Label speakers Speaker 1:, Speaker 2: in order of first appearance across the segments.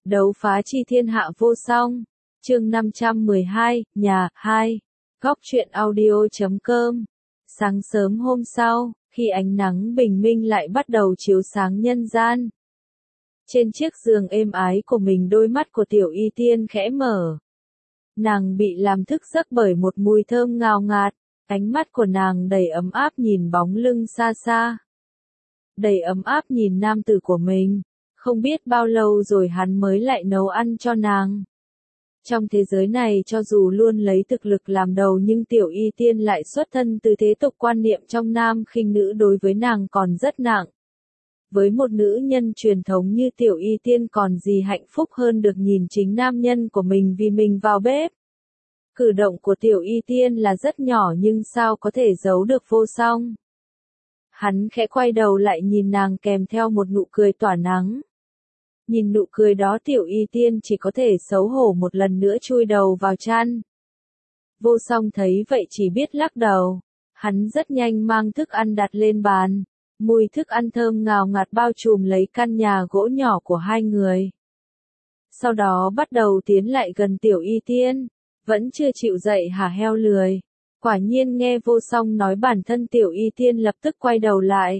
Speaker 1: Đấu phá chi thiên hạ vô song. Chương 512, nhà 2. Góc truyện audio.com. Sáng sớm hôm sau, khi ánh nắng bình minh lại bắt đầu chiếu sáng nhân gian. Trên chiếc giường êm ái của mình, đôi mắt của Tiểu Y Tiên khẽ mở. Nàng bị làm thức giấc bởi một mùi thơm ngào ngạt, ánh mắt của nàng đầy ấm áp nhìn bóng lưng xa xa. Đầy ấm áp nhìn nam tử của mình, không biết bao lâu rồi hắn mới lại nấu ăn cho nàng. Trong thế giới này cho dù luôn lấy thực lực làm đầu nhưng Tiểu Y Tiên lại xuất thân từ thế tục, quan niệm trong nam khinh nữ đối với nàng còn rất nặng. Với một nữ nhân truyền thống như Tiểu Y Tiên còn gì hạnh phúc hơn được nhìn chính nam nhân của mình vì mình vào bếp. Cử động của Tiểu Y Tiên là rất nhỏ nhưng sao có thể giấu được Vô Song. Hắn khẽ quay đầu lại nhìn nàng kèm theo một nụ cười tỏa nắng. Nhìn nụ cười đó, Tiểu Y Tiên chỉ có thể xấu hổ một lần nữa chui đầu vào chăn. Vô Song thấy vậy chỉ biết lắc đầu. Hắn rất nhanh mang thức ăn đặt lên bàn. Mùi thức ăn thơm ngào ngạt bao trùm lấy căn nhà gỗ nhỏ của hai người. Sau đó bắt đầu tiến lại gần Tiểu Y Tiên. Vẫn chưa chịu dậy hả heo lười. Quả nhiên nghe Vô Song nói bản thân Tiểu Y Tiên lập tức quay đầu lại.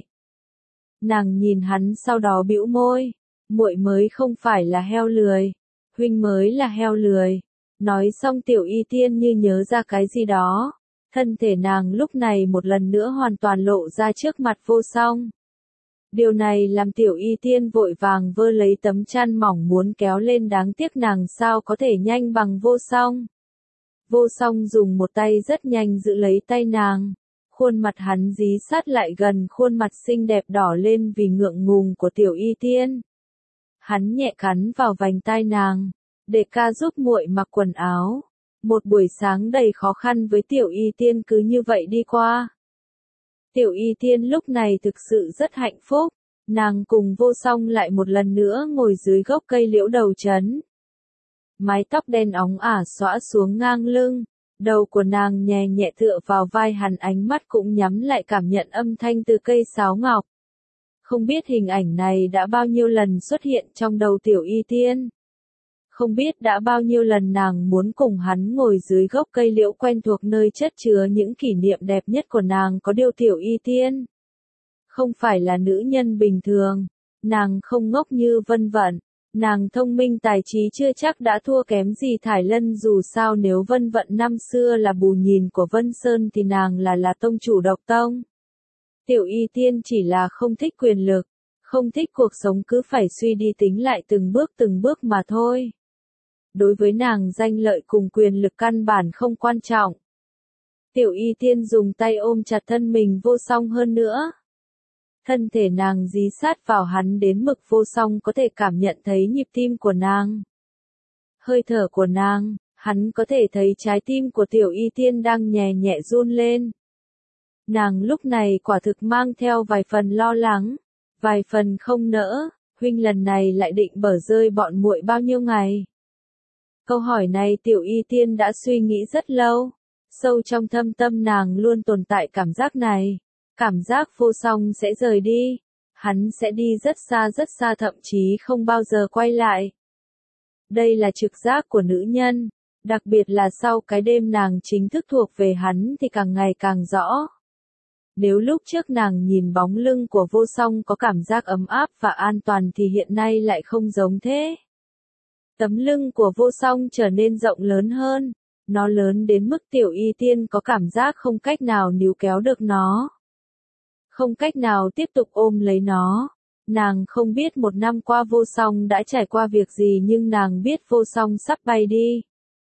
Speaker 1: Nàng nhìn hắn sau đó bĩu môi. Muội mới không phải là heo lười, huynh mới là heo lười. Nói xong Tiểu Y Tiên như nhớ ra cái gì đó. Thân thể nàng lúc này một lần nữa hoàn toàn lộ ra trước mặt Vô Song. Điều này làm Tiểu Y Tiên vội vàng vơ lấy tấm chăn mỏng muốn kéo lên, đáng tiếc nàng sao có thể nhanh bằng Vô Song. Vô Song dùng một tay rất nhanh giữ lấy tay nàng. Khuôn mặt hắn dí sát lại gần khuôn mặt xinh đẹp đỏ lên vì ngượng ngùng của Tiểu Y Tiên. Hắn nhẹ cắn vào vành tai nàng, để ca giúp muội mặc quần áo. Một buổi sáng đầy khó khăn với Tiểu Y Tiên cứ như vậy đi qua. Tiểu Y Tiên lúc này thực sự rất hạnh phúc, nàng cùng Vô Song lại một lần nữa ngồi dưới gốc cây liễu đầu trấn. Mái tóc đen óng ả xõa xuống ngang lưng, đầu của nàng nhẹ nhẹ tựa vào vai hắn, ánh mắt cũng nhắm lại cảm nhận âm thanh từ cây sáo ngọc. Không biết hình ảnh này đã bao nhiêu lần xuất hiện trong đầu Tiểu Y Tiên. Không biết đã bao nhiêu lần nàng muốn cùng hắn ngồi dưới gốc cây liễu quen thuộc nơi chất chứa những kỷ niệm đẹp nhất của nàng. Có điều Tiểu Y Tiên không phải là nữ nhân bình thường. Nàng không ngốc như Vân Vận. Nàng thông minh tài trí chưa chắc đã thua kém gì Thải Lân, dù sao nếu Vân Vận năm xưa là bù nhìn của Vân Sơn thì nàng là tông chủ độc tông. Tiểu Y Tiên chỉ là không thích quyền lực, không thích cuộc sống cứ phải suy đi tính lại từng bước mà thôi. Đối với nàng danh lợi cùng quyền lực căn bản không quan trọng. Tiểu Y Tiên dùng tay ôm chặt thân mình Vô Song hơn nữa. Thân thể nàng dí sát vào hắn đến mực Vô Song có thể cảm nhận thấy nhịp tim của nàng. Hơi thở của nàng, hắn có thể thấy trái tim của Tiểu Y Tiên đang nhẹ nhẹ run lên. Nàng lúc này quả thực mang theo vài phần lo lắng, vài phần không nỡ, huynh lần này lại định bỏ rơi bọn muội bao nhiêu ngày? Câu hỏi này Tiểu Y Tiên đã suy nghĩ rất lâu, sâu trong thâm tâm nàng luôn tồn tại cảm giác này, cảm giác Vô Song sẽ rời đi, hắn sẽ đi rất xa thậm chí không bao giờ quay lại. Đây là trực giác của nữ nhân, đặc biệt là sau cái đêm nàng chính thức thuộc về hắn thì càng ngày càng rõ. Nếu lúc trước nàng nhìn bóng lưng của Vô Song có cảm giác ấm áp và an toàn thì hiện nay lại không giống thế. Tấm lưng của Vô Song trở nên rộng lớn hơn, nó lớn đến mức Tiểu Y Tiên có cảm giác không cách nào níu kéo được nó. Không cách nào tiếp tục ôm lấy nó. Nàng không biết một năm qua Vô Song đã trải qua việc gì nhưng nàng biết Vô Song sắp bay đi.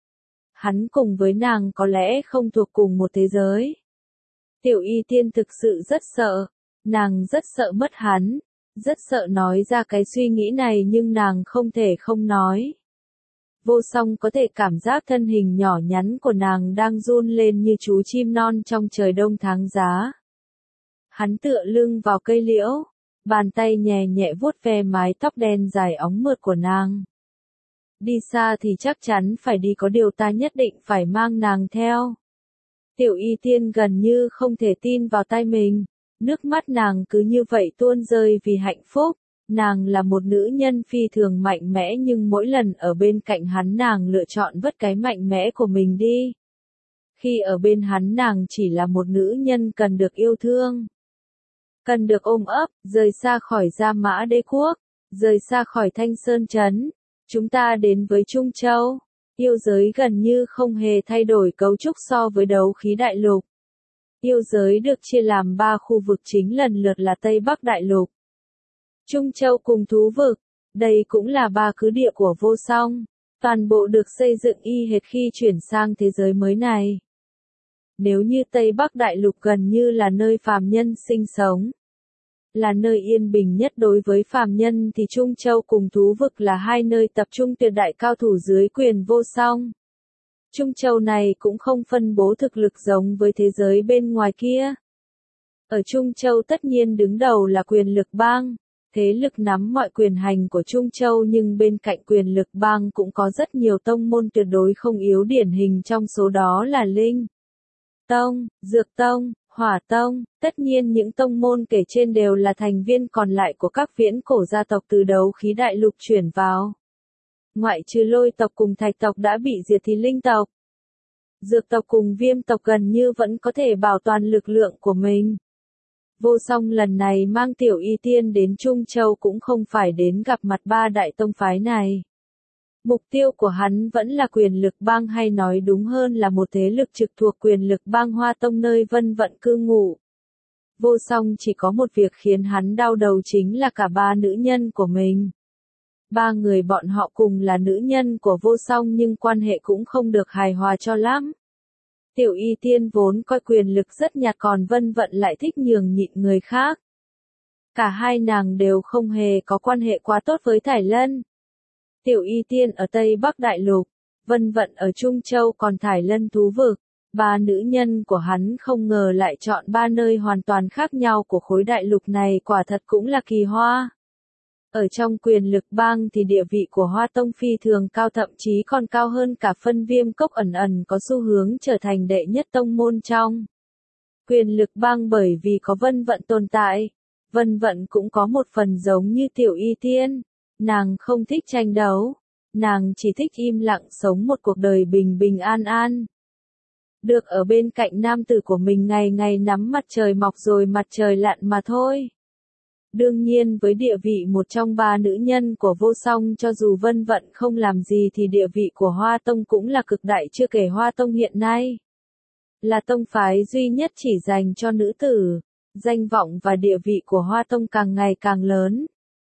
Speaker 1: Hắn cùng với nàng có lẽ không thuộc cùng một thế giới. Tiểu Y Tiên thực sự rất sợ, nàng rất sợ mất hắn, rất sợ nói ra cái suy nghĩ này nhưng nàng không thể không nói. Vô Song có thể cảm giác thân hình nhỏ nhắn của nàng đang run lên như chú chim non trong trời đông tháng giá. Hắn tựa lưng vào cây liễu, bàn tay nhẹ nhẹ vuốt ve mái tóc đen dài óng mượt của nàng. Đi xa thì chắc chắn phải đi, có điều ta nhất định phải mang nàng theo. Tiểu Y Tiên gần như không thể tin vào tai mình, nước mắt nàng cứ như vậy tuôn rơi vì hạnh phúc, Nàng là một nữ nhân phi thường mạnh mẽ nhưng mỗi lần ở bên cạnh hắn nàng lựa chọn vứt cái mạnh mẽ của mình đi. Khi ở bên hắn nàng chỉ là một nữ nhân cần được yêu thương. Cần được ôm ấp, rời xa khỏi Gia Mã Đế quốc, rời xa khỏi Thanh Sơn Trấn. Chúng ta đến với Trung Châu. Yêu giới gần như không hề thay đổi cấu trúc so với đấu khí đại lục. Yêu giới được chia làm 3 khu vực chính lần lượt là Tây Bắc Đại Lục, Trung Châu cùng Thú Vực. Đây cũng là 3 cứ địa của Vô Song. Toàn bộ được xây dựng y hệt khi chuyển sang thế giới mới này. Nếu như Tây Bắc Đại Lục gần như là nơi phàm nhân sinh sống, là nơi yên bình nhất đối với phàm nhân thì Trung Châu cùng Thú Vực là 2 nơi tập trung tuyệt đại cao thủ dưới quyền Vô Song. Trung Châu này cũng không phân bố thực lực giống với thế giới bên ngoài kia. Ở Trung Châu tất nhiên đứng đầu là quyền lực bang, thế lực nắm mọi quyền hành của Trung Châu, nhưng bên cạnh quyền lực bang cũng có rất nhiều tông môn tuyệt đối không yếu, điển hình trong số đó là Linh Tông, Dược Tông, Hỏa Tông. Tất nhiên những tông môn kể trên đều là thành viên còn lại của các viễn cổ gia tộc từ đấu khí đại lục chuyển vào. Ngoại trừ Lôi tộc cùng Thạch tộc đã bị diệt thì Linh tộc, Dược tộc cùng Viêm tộc gần như vẫn có thể bảo toàn lực lượng của mình. Vô Song lần này mang Tiểu Y Tiên đến Trung Châu cũng không phải đến gặp mặt 3 đại tông phái này. Mục tiêu của hắn vẫn là quyền lực bang, hay nói đúng hơn là một thế lực trực thuộc quyền lực bang Hoa Tông nơi Vân Vận cư ngụ. Vô Song chỉ có một việc khiến hắn đau đầu, chính là cả 3 nữ nhân của mình. 3 người bọn họ cùng là nữ nhân của Vô Song nhưng quan hệ cũng không được hài hòa cho lắm. Tiểu Y Tiên vốn coi quyền lực rất nhạt, còn Vân Vận lại thích nhường nhịn người khác. Cả hai nàng đều không hề có quan hệ quá tốt với Thải Lân. Tiểu Y Tiên ở Tây Bắc Đại Lục, Vân Vận ở Trung Châu, còn Thải Lân Thú Vực. 3 nữ nhân của hắn không ngờ lại chọn 3 nơi hoàn toàn khác nhau của khối đại lục này, quả thật cũng là kỳ hoa. Ở trong quyền lực bang thì địa vị của Hoa Tông phi thường cao, thậm chí còn cao hơn cả Phân Viêm Cốc, ẩn ẩn có xu hướng trở thành đệ nhất tông môn trong quyền lực bang, bởi vì có Vân Vận tồn tại. Vân Vận cũng có một phần giống như Tiểu Y Tiên, nàng không thích tranh đấu, nàng chỉ thích im lặng sống một cuộc đời bình bình an an. Được ở bên cạnh nam tử của mình ngày ngày nắm mặt trời mọc rồi mặt trời lặn mà thôi. Đương nhiên với địa vị một trong 3 nữ nhân của Vô Song, cho dù Vân Vận không làm gì thì địa vị của Hoa Tông cũng là cực đại, chưa kể Hoa Tông hiện nay là tông phái duy nhất chỉ dành cho nữ tử. Danh vọng và địa vị của Hoa Tông càng ngày càng lớn.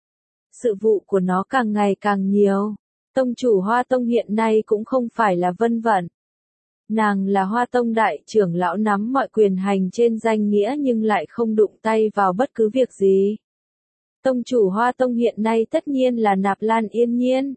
Speaker 1: Sự vụ của nó càng ngày càng nhiều. Tông chủ Hoa Tông hiện nay cũng không phải là Vân Vận. Nàng là Hoa Tông đại trưởng lão, nắm mọi quyền hành trên danh nghĩa nhưng lại không đụng tay vào bất cứ việc gì. Tông chủ Hoa Tông hiện nay tất nhiên là Nạp Lan Yên Nhiên.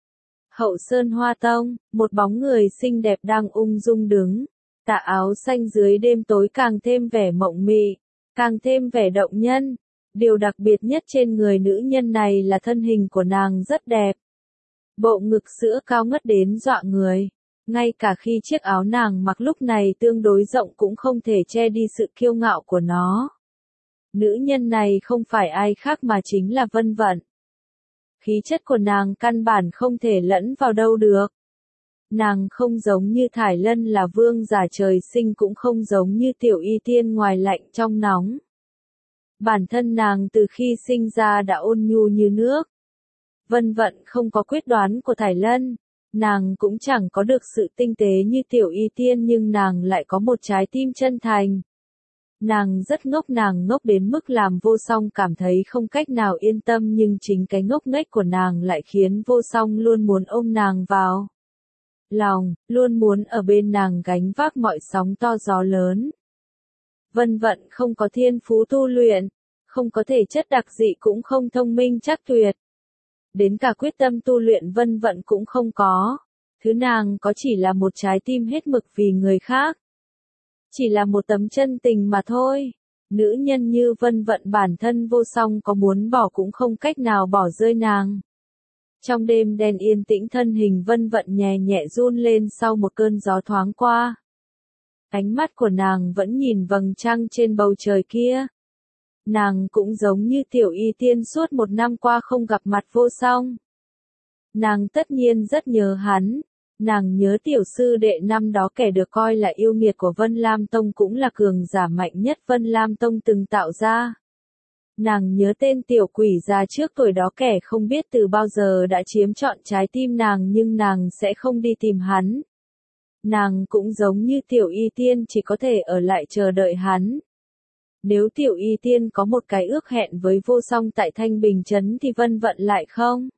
Speaker 1: Hậu Sơn Hoa Tông, một bóng người xinh đẹp đang ung dung đứng. Tà áo xanh dưới đêm tối càng thêm vẻ mộng mị, càng thêm vẻ động nhân. Điều đặc biệt nhất trên người nữ nhân này là thân hình của nàng rất đẹp. Bộ ngực sữa cao ngất đến dọa người. Ngay cả khi chiếc áo nàng mặc lúc này tương đối rộng cũng không thể che đi sự kiêu ngạo của nó. Nữ nhân này không phải ai khác mà chính là Vân Vận. Khí chất của nàng căn bản không thể lẫn vào đâu được. Nàng không giống như Thải Lân là vương giả trời sinh, cũng không giống như Tiểu Y Tiên ngoài lạnh trong nóng. Bản thân nàng từ khi sinh ra đã ôn nhu như nước. Vân Vận không có quyết đoán của Thải Lân. Nàng cũng chẳng có được sự tinh tế như Tiểu Y Tiên, nhưng nàng lại có một trái tim chân thành. Nàng rất ngốc, nàng ngốc đến mức làm Vô Song cảm thấy không cách nào yên tâm, nhưng chính cái ngốc nghếch của nàng lại khiến Vô Song luôn muốn ôm nàng vào lòng, luôn muốn ở bên nàng gánh vác mọi sóng to gió lớn. Vân Vận không có thiên phú tu luyện, không có thể chất đặc dị, cũng không thông minh chắc tuyệt. Đến cả quyết tâm tu luyện Vân Vận cũng không có. Thứ nàng có chỉ là một trái tim hết mực vì người khác. Chỉ là một tấm chân tình mà thôi. Nữ nhân như Vân Vận bản thân Vô Song có muốn bỏ cũng không cách nào bỏ rơi nàng. Trong đêm đen yên tĩnh, thân hình Vân Vận nhẹ nhẹ run lên sau một cơn gió thoáng qua. Ánh mắt của nàng vẫn nhìn vầng trăng trên bầu trời kia. Nàng cũng giống như Tiểu Y Tiên suốt 1 năm qua không gặp mặt Vô Song. Nàng tất nhiên rất nhớ hắn. Nàng nhớ tiểu sư đệ năm đó kẻ được coi là yêu nghiệt của Vân Lam Tông cũng là cường giả mạnh nhất Vân Lam Tông từng tạo ra. Nàng nhớ tên tiểu quỷ già trước tuổi đó kẻ không biết từ bao giờ đã chiếm trọn trái tim nàng nhưng nàng sẽ không đi tìm hắn. Nàng cũng giống như Tiểu Y Tiên chỉ có thể ở lại chờ đợi hắn. Nếu Tiểu Y Tiên có một cái ước hẹn với Vô Song tại Thanh Bình Trấn thì Vân Vận lại không.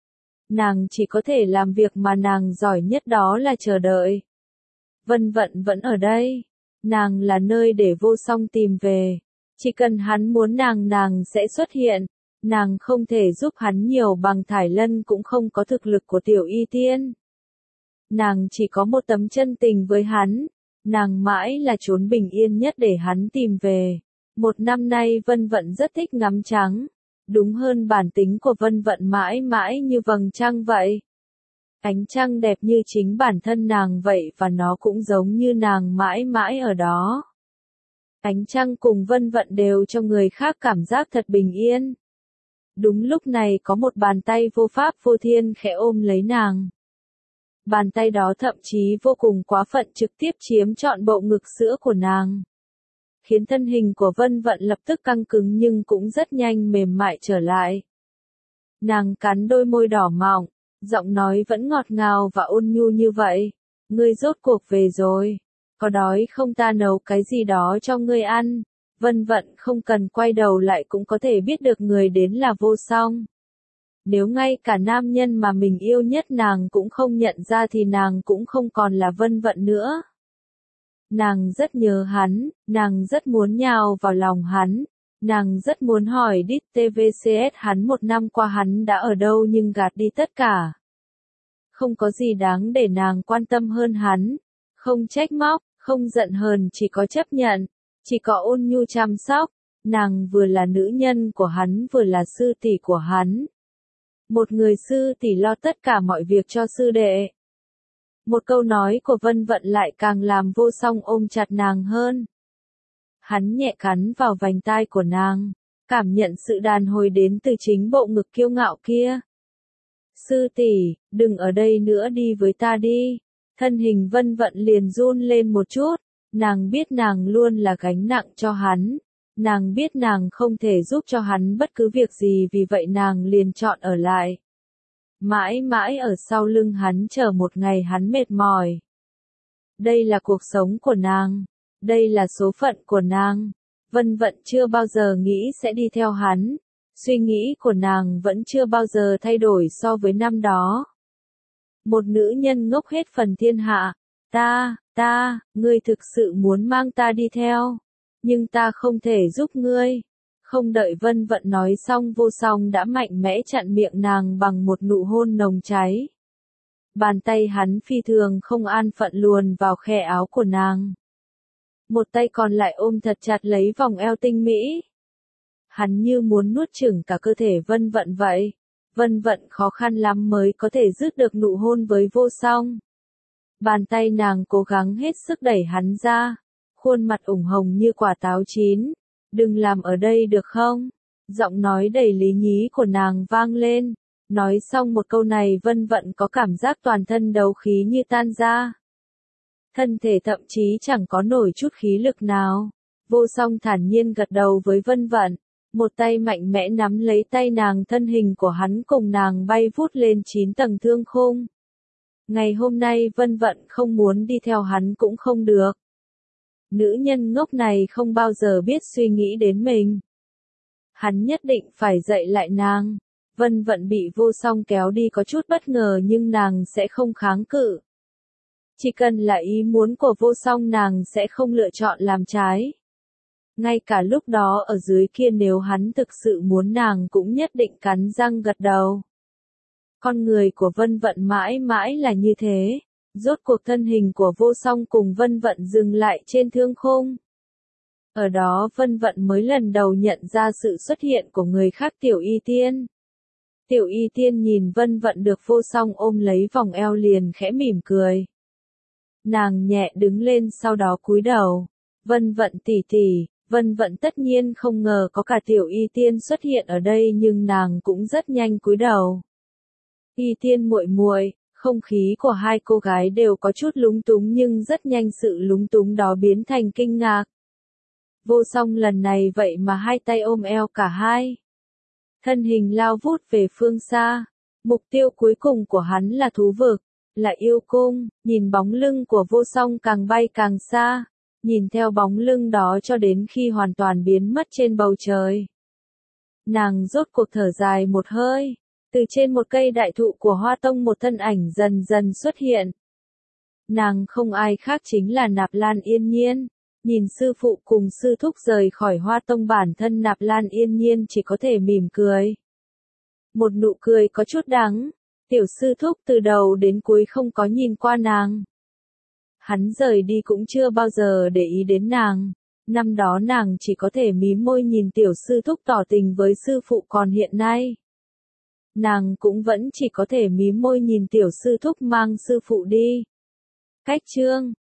Speaker 1: Nàng chỉ có thể làm việc mà nàng giỏi nhất, đó là chờ đợi. Vân Vận vẫn ở đây. Nàng là nơi để Vô Song tìm về. Chỉ cần hắn muốn nàng sẽ xuất hiện. Nàng không thể giúp hắn nhiều bằng Thải Lân cũng không có thực lực của Tiểu Y Tiên. Nàng chỉ có một tấm chân tình với hắn. Nàng mãi là chốn bình yên nhất để hắn tìm về. 1 năm nay Vân Vận rất thích ngắm trăng. Đúng hơn bản tính của Vân Vận mãi mãi như vầng trăng vậy. Ánh trăng đẹp như chính bản thân nàng vậy và nó cũng giống như nàng mãi mãi ở đó. Ánh trăng cùng Vân Vận đều cho người khác cảm giác thật bình yên. Đúng lúc này có một bàn tay vô pháp vô thiên khẽ ôm lấy nàng. Bàn tay đó thậm chí vô cùng quá phận trực tiếp chiếm trọn bộ ngực sữa của nàng. Khiến thân hình của Vân Vận lập tức căng cứng nhưng cũng rất nhanh mềm mại trở lại. Nàng cắn đôi môi đỏ mọng, giọng nói vẫn ngọt ngào và ôn nhu như vậy. Ngươi rốt cuộc về rồi. Có đói không, ta nấu cái gì đó cho ngươi ăn. Vân Vận không cần quay đầu lại cũng có thể biết được người đến là Vô Song. Nếu ngay cả nam nhân mà mình yêu nhất nàng cũng không nhận ra thì nàng cũng không còn là Vân Vận nữa. Nàng rất nhớ hắn, nàng rất muốn nhào vào lòng hắn, nàng rất muốn hỏi đít TVCS hắn 1 năm qua hắn đã ở đâu nhưng gạt đi tất cả. Không có gì đáng để nàng quan tâm hơn hắn, không trách móc, không giận hờn, chỉ có chấp nhận, chỉ có ôn nhu chăm sóc. Nàng vừa là nữ nhân của hắn vừa là sư tỷ của hắn. Một người sư tỷ lo tất cả mọi việc cho sư đệ. Một câu nói của Vân Vận lại càng làm Vô Song ôm chặt nàng hơn. Hắn nhẹ cắn vào vành tai của nàng, cảm nhận sự đàn hồi đến từ chính bộ ngực kiêu ngạo kia. Sư tỷ, đừng ở đây nữa, đi với ta đi. Thân hình Vân Vận liền run lên một chút, nàng biết nàng luôn là gánh nặng cho hắn. Nàng biết nàng không thể giúp cho hắn bất cứ việc gì vì vậy nàng liền chọn ở lại. Mãi mãi ở sau lưng hắn chờ một ngày hắn mệt mỏi. Đây là cuộc sống của nàng. Đây là số phận của nàng. Vân Vận chưa bao giờ nghĩ sẽ đi theo hắn. Suy nghĩ của nàng vẫn chưa bao giờ thay đổi so với năm đó. Một nữ nhân ngốc hết phần thiên hạ. Ngươi thực sự muốn mang ta đi theo. Nhưng ta không thể giúp ngươi. Không đợi Vân Vận nói xong Vô Song đã mạnh mẽ chặn miệng nàng bằng một nụ hôn nồng cháy. Bàn tay hắn phi thường không an phận luồn vào khe áo của nàng. Một tay còn lại ôm thật chặt lấy vòng eo tinh mỹ. Hắn như muốn nuốt chửng cả cơ thể Vân Vận vậy. Vân Vận khó khăn lắm mới có thể dứt được nụ hôn với Vô Song. Bàn tay nàng cố gắng hết sức đẩy hắn ra. Khuôn mặt ửng hồng như quả táo chín. Đừng làm ở đây được không? Giọng nói đầy lý nhí của nàng vang lên. Nói xong một câu này Vân Vận có cảm giác toàn thân đấu khí như tan ra. Thân thể thậm chí chẳng có nổi chút khí lực nào. Vô Song thản nhiên gật đầu với Vân Vận. Một tay mạnh mẽ nắm lấy tay nàng, thân hình của hắn cùng nàng bay vút lên 9 tầng thương khung. Ngày hôm nay Vân Vận không muốn đi theo hắn cũng không được. Nữ nhân ngốc này không bao giờ biết suy nghĩ đến mình. Hắn nhất định phải dạy lại nàng. Vân Vận bị Vô Song kéo đi có chút bất ngờ nhưng nàng sẽ không kháng cự. Chỉ cần là ý muốn của Vô Song nàng sẽ không lựa chọn làm trái. Ngay cả lúc đó ở dưới kia nếu hắn thực sự muốn nàng cũng nhất định cắn răng gật đầu. Con người của Vân Vận mãi mãi là như thế. Rốt cuộc thân hình của Vô Song cùng Vân Vận dừng lại trên thương khung. Ở đó Vân Vận mới lần đầu nhận ra sự xuất hiện của người khác. Tiểu Y Tiên. Tiểu Y Tiên nhìn Vân Vận được Vô Song ôm lấy vòng eo liền khẽ mỉm cười. Nàng nhẹ đứng lên sau đó cúi đầu. Vân Vận tỷ tỷ, Vân Vận tất nhiên không ngờ có cả Tiểu Y Tiên xuất hiện ở đây, nhưng nàng cũng rất nhanh cúi đầu. Y Tiên muội muội, không khí của hai cô gái đều có chút lúng túng, nhưng rất nhanh sự lúng túng đó biến thành kinh ngạc. Vô Song lần này vậy mà hai tay ôm eo cả hai. Thân hình lao vút về phương xa. Mục tiêu cuối cùng của hắn là thú vực, là yêu cung. Nhìn bóng lưng của Vô Song càng bay càng xa. Nhìn theo bóng lưng đó cho đến khi hoàn toàn biến mất trên bầu trời. Nàng rốt cuộc thở dài một hơi. Từ trên một cây đại thụ của Hoa Tông một thân ảnh dần dần xuất hiện. Nàng không ai khác chính là Nạp Lan Yên Nhiên. Nhìn sư phụ cùng sư thúc rời khỏi Hoa Tông, bản thân Nạp Lan Yên Nhiên chỉ có thể mỉm cười. Một nụ cười có chút đắng. Tiểu sư thúc từ đầu đến cuối không có nhìn qua nàng. Hắn rời đi cũng chưa bao giờ để ý đến nàng. Năm đó nàng chỉ có thể mím môi nhìn tiểu sư thúc tỏ tình với sư phụ, còn hiện nay nàng cũng vẫn chỉ có thể mím môi nhìn tiểu sư thúc mang sư phụ đi. Cách chương